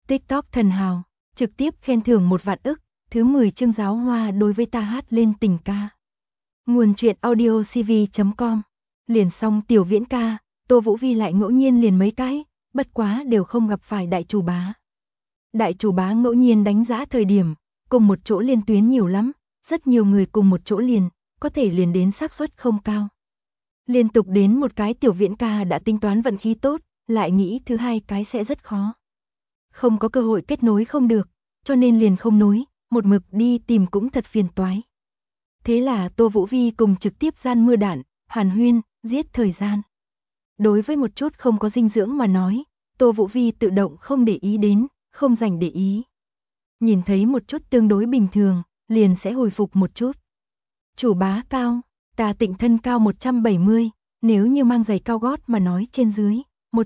TikTok thần hào, trực tiếp khen thưởng 1 vạn ức, thứ 10 chương Giáo Hoa đối với ta hát lên tình ca. Nguồn truyện audio cv.com. Liền xong tiểu viễn ca, Tô Vũ Vi lại ngẫu nhiên liền mấy cái, bất quá đều không gặp phải đại chủ bá. Đại chủ bá ngẫu nhiên đánh giá thời điểm, cùng một chỗ liên tuyến nhiều lắm, rất nhiều người cùng một chỗ liền, có thể liền đến xác suất không cao. Liên tục đến một cái tiểu viễn ca đã tính toán vận khí tốt, lại nghĩ thứ hai cái sẽ rất khó. Không có cơ hội kết nối không được, cho nên liền không nối, một mực đi tìm cũng thật phiền toái. Thế là Tô Vũ Vi cùng trực tiếp gian mưa đạn, hàn huyên, giết thời gian. Đối với một chút không có dinh dưỡng mà nói, Tô Vũ Vi tự động không để ý đến, không dành để ý. Nhìn thấy một chút tương đối bình thường, liền sẽ hồi phục một chút. Chủ bá cao, ta Tịnh thân cao 170, nếu như mang giày cao gót mà nói trên dưới,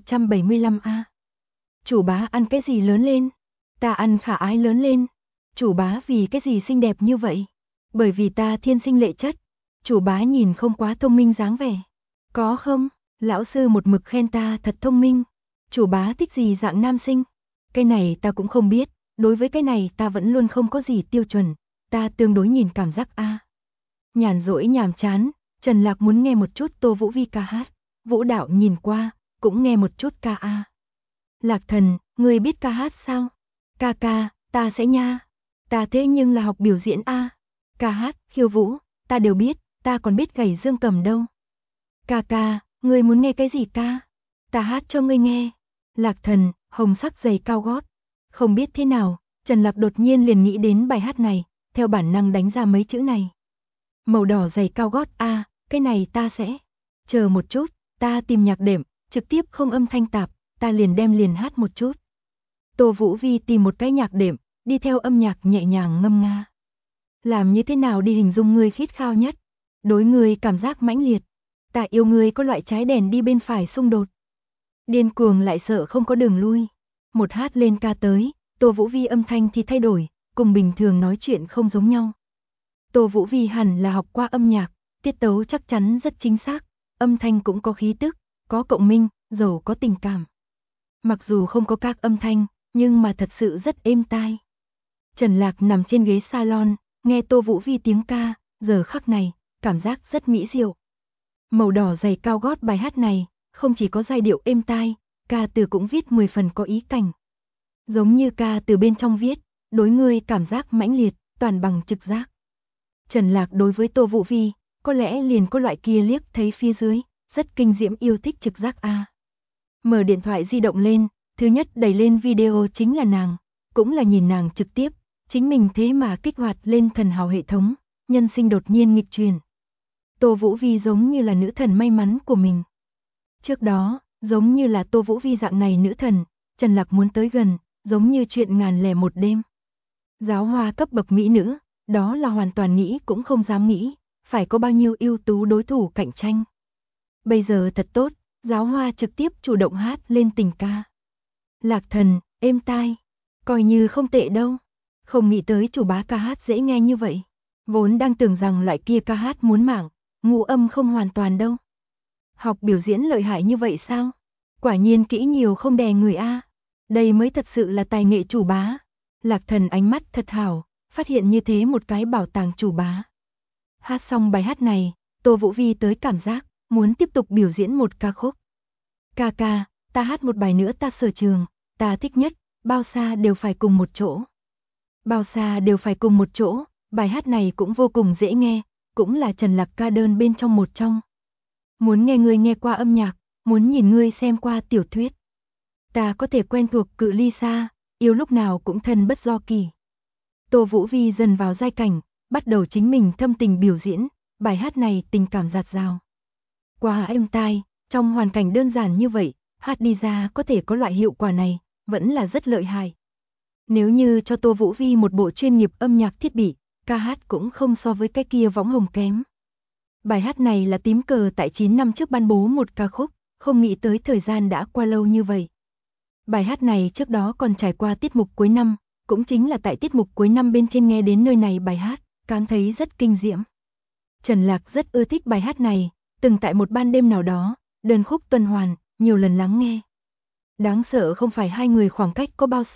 175A. Chủ bá ăn cái gì lớn lên? Ta ăn khả ái lớn lên. Chủ bá vì cái gì xinh đẹp như vậy? Bởi vì ta thiên sinh lệ chất. Chủ bá nhìn không quá thông minh dáng vẻ. Có không? Lão sư một mực khen ta thật thông minh. Chủ bá thích gì dạng nam sinh? Cái này ta cũng không biết, đối với cái này ta vẫn luôn không có gì tiêu chuẩn, ta tương đối nhìn cảm giác a. Nhàn rỗi nhàm chán, Trần Lạc muốn nghe một chút Tô Vũ Vi ca hát, vũ đạo nhìn qua, cũng nghe một chút ca a. Lạc Thần, ngươi biết ca hát sao? Ca ca, ta sẽ nha. Ta thế nhưng là học biểu diễn a. Ca hát, khiêu vũ, ta đều biết, ta còn biết gảy dương cầm đâu. Ca ca, ngươi muốn nghe cái gì ca? Ta hát cho ngươi nghe. Lạc Thần, hồng sắc giày cao gót. Không biết thế nào, Trần Lạc đột nhiên liền nghĩ đến bài hát này, theo bản năng đánh ra mấy chữ này. Màu đỏ giày cao gót a, cái này ta sẽ. Chờ một chút, ta tìm nhạc đệm, trực tiếp không âm thanh tạp, ta liền hát một chút. Tô Vũ Vi tìm một cái nhạc đệm, đi theo âm nhạc nhẹ nhàng ngâm nga. Làm như thế nào đi hình dung ngươi khít khao nhất? Đối ngươi cảm giác mãnh liệt. Ta yêu ngươi có loại trái đèn đi bên phải xung đột. Điên cuồng lại sợ không có đường lui. Một hát lên ca tới, Tô Vũ Vi âm thanh thì thay đổi, cùng bình thường nói chuyện không giống nhau. Tô Vũ Vi hẳn là học qua âm nhạc, tiết tấu chắc chắn rất chính xác, âm thanh cũng có khí tức, có cộng minh, giàu có tình cảm. Mặc dù không có các âm thanh, nhưng mà thật sự rất êm tai. Trần Lạc nằm trên ghế salon, nghe Tô Vũ Vi tiếng ca, giờ khắc này, cảm giác rất mỹ diệu. Màu đỏ giày cao gót bài hát này, không chỉ có giai điệu êm tai, ca từ cũng viết 10 phần có ý cảnh. Giống như ca từ bên trong viết, đối ngươi cảm giác mãnh liệt, toàn bằng trực giác. Trần Lạc đối với Tô Vũ Vi, có lẽ liền có loại kia liếc thấy phía dưới, rất kinh diễm yêu thích trực giác a. Mở điện thoại di động lên, thứ nhất đẩy lên video chính là nàng, cũng là nhìn nàng trực tiếp, chính mình thế mà kích hoạt lên thần hào hệ thống, nhân sinh đột nhiên nghịch chuyển. Tô Vũ Vi giống như là nữ thần may mắn của mình. Trước đó, giống như là Tô Vũ Vi dạng này nữ thần, Trần Lạc muốn tới gần, giống như chuyện ngàn lẻ một đêm. Giáo hoa cấp bậc mỹ nữ, đó là hoàn toàn nghĩ cũng không dám nghĩ, phải có bao nhiêu ưu tú đối thủ cạnh tranh. Bây giờ thật tốt, giáo hoa trực tiếp chủ động hát lên tình ca. Lạc Thần, êm tai, coi như không tệ đâu. Không nghĩ tới chủ bá ca hát dễ nghe như vậy. Vốn đang tưởng rằng loại kia ca hát muốn mạng, ngũ âm không hoàn toàn đâu. Học biểu diễn lợi hại như vậy sao? Quả nhiên kỹ nhiều không đè người a. Đây mới thật sự là tài nghệ chủ bá. Lạc Thần ánh mắt thật hảo, phát hiện như thế một cái bảo tàng chủ bá. Hát xong bài hát này, Tô Vũ Vi tới cảm giác, muốn tiếp tục biểu diễn một ca khúc. Ca ca, ta hát một bài nữa ta sở trường, ta thích nhất, bao xa đều phải cùng một chỗ. Bao xa đều phải cùng một chỗ, bài hát này cũng vô cùng dễ nghe, cũng là Trần Lạc ca đơn bên trong một trong. Muốn nghe ngươi nghe qua âm nhạc, muốn nhìn ngươi xem qua tiểu thuyết. Ta có thể quen thuộc cự ly xa, yêu lúc nào cũng thân bất do kỳ. Tô Vũ Vi dần vào giai cảnh, bắt đầu chính mình thâm tình biểu diễn, bài hát này tình cảm dạt dào. Qua êm tai, trong hoàn cảnh đơn giản như vậy, hát đi ra có thể có loại hiệu quả này, vẫn là rất lợi hại. Nếu như cho Tô Vũ Vi một bộ chuyên nghiệp âm nhạc thiết bị, ca hát cũng không so với cái kia võng hồng kém. Bài hát này là Tím Cờ tại 9 năm trước ban bố một ca khúc, không nghĩ tới thời gian đã qua lâu như vậy. Bài hát này trước đó còn trải qua tiết mục cuối năm, cũng chính là tại tiết mục cuối năm bên trên nghe đến nơi này bài hát, cảm thấy rất kinh diễm. Trần Lạc rất ưa thích bài hát này, từng tại một ban đêm nào đó, đơn khúc tuần hoàn, nhiều lần lắng nghe. Đáng sợ không phải hai người khoảng cách có bao xa,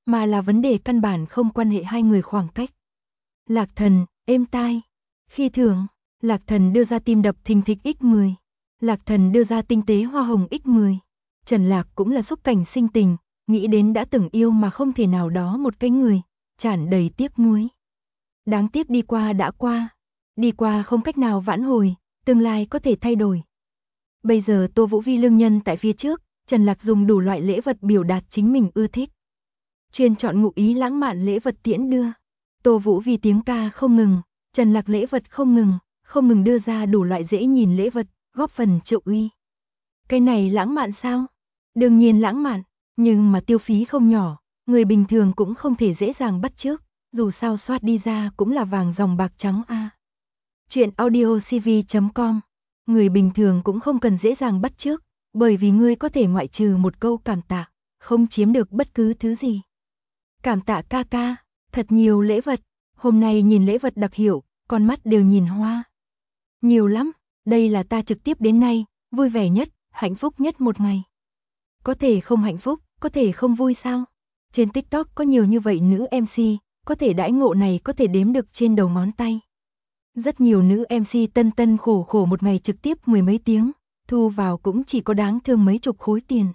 mà là vấn đề căn bản không quan hệ hai người khoảng cách. Lạc Thần, êm tai. Khi thưởng, Lạc Thần đưa ra tim đập thình thịch x10. Lạc Thần đưa ra tinh tế hoa hồng x10. Trần Lạc cũng là xúc cảnh sinh tình, nghĩ đến đã từng yêu mà không thể nào đó một cái người, tràn đầy tiếc nuối. Đáng tiếc đi qua đã qua, đi qua không cách nào vãn hồi, tương lai có thể thay đổi. Bây giờ Tô Vũ Vi lương nhân tại phía trước, Trần Lạc dùng đủ loại lễ vật biểu đạt chính mình ưa thích. Chuyên chọn ngụ ý lãng mạn lễ vật tiễn đưa. Tô Vũ Vi tiếng ca không ngừng, Trần Lạc lễ vật không ngừng đưa ra đủ loại dễ nhìn lễ vật, góp phần trợ uy. Cái này lãng mạn sao? Đương nhiên lãng mạn, nhưng mà tiêu phí không nhỏ, người bình thường cũng không thể dễ dàng bắt chước, dù sao soát đi ra cũng là vàng dòng bạc trắng a. Chuyện audiocv.com. Người bình thường cũng không cần dễ dàng bắt chước, bởi vì ngươi có thể ngoại trừ một câu cảm tạ, không chiếm được bất cứ thứ gì. Cảm tạ ca ca, thật nhiều lễ vật, hôm nay nhìn lễ vật đặc hiệu, con mắt đều nhìn hoa. Nhiều lắm, đây là ta trực tiếp đến nay, vui vẻ nhất, hạnh phúc nhất một ngày. Có thể không hạnh phúc, có thể không vui sao? Trên TikTok có nhiều như vậy nữ MC, có thể đãi ngộ này có thể đếm được trên đầu ngón tay. Rất nhiều nữ MC tân tân khổ khổ một ngày trực tiếp mười mấy tiếng, thu vào cũng chỉ có đáng thương mấy chục khối tiền.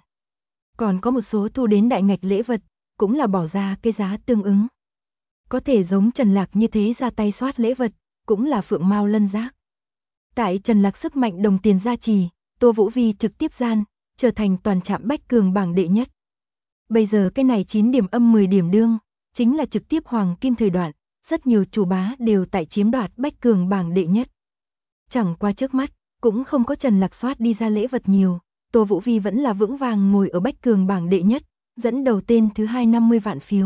Còn có một số thu đến đại ngạch lễ vật, cũng là bỏ ra cái giá tương ứng. Có thể giống Trần Lạc như thế ra tay soát lễ vật, cũng là phượng mao lân giác. Tại Trần Lạc sức mạnh đồng tiền gia trì, Tô Vũ Vi trực tiếp gian, trở thành toàn trạm bách cường bảng đệ nhất. Bây giờ cái này 9 điểm âm 10 điểm đương, chính là trực tiếp hoàng kim thời đoạn, rất nhiều chủ bá đều tại chiếm đoạt bách cường bảng đệ nhất. Chẳng qua trước mắt, cũng không có Trần Lạc soát đi ra lễ vật nhiều, Tô Vũ Vi vẫn là vững vàng ngồi ở bách cường bảng đệ nhất, dẫn đầu tên thứ 250 vạn phiếu.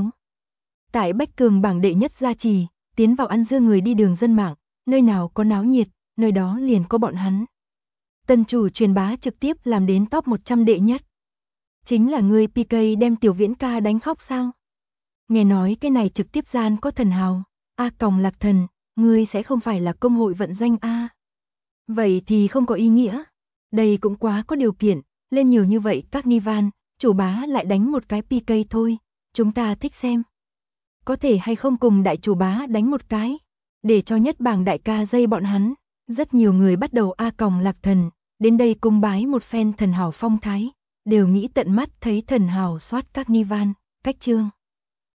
Tại bách cường bảng đệ nhất gia trì, tiến vào ăn dưa người đi đường dân mạng, nơi nào có náo nhiệt, nơi đó liền có bọn hắn. Tân chủ truyền bá trực tiếp làm đến top 100 đệ nhất. Chính là người PK đem Tiểu Viễn ca đánh khóc sao? Nghe nói cái này trực tiếp gian có thần hào, còng Lạc Thần, ngươi sẽ không phải là công hội vận doanh a? Vậy thì không có ý nghĩa. Đây cũng quá có điều kiện, lên nhiều như vậy các Nivan, chủ bá lại đánh một cái PK thôi, chúng ta thích xem. Có thể hay không cùng đại chủ bá đánh một cái, để cho nhất bảng đại ca dây bọn hắn. Rất nhiều người bắt đầu còng Lạc Thần, đến đây cung bái một phen thần hào phong thái, đều nghĩ tận mắt thấy thần hào soát các Nivan, cách chương.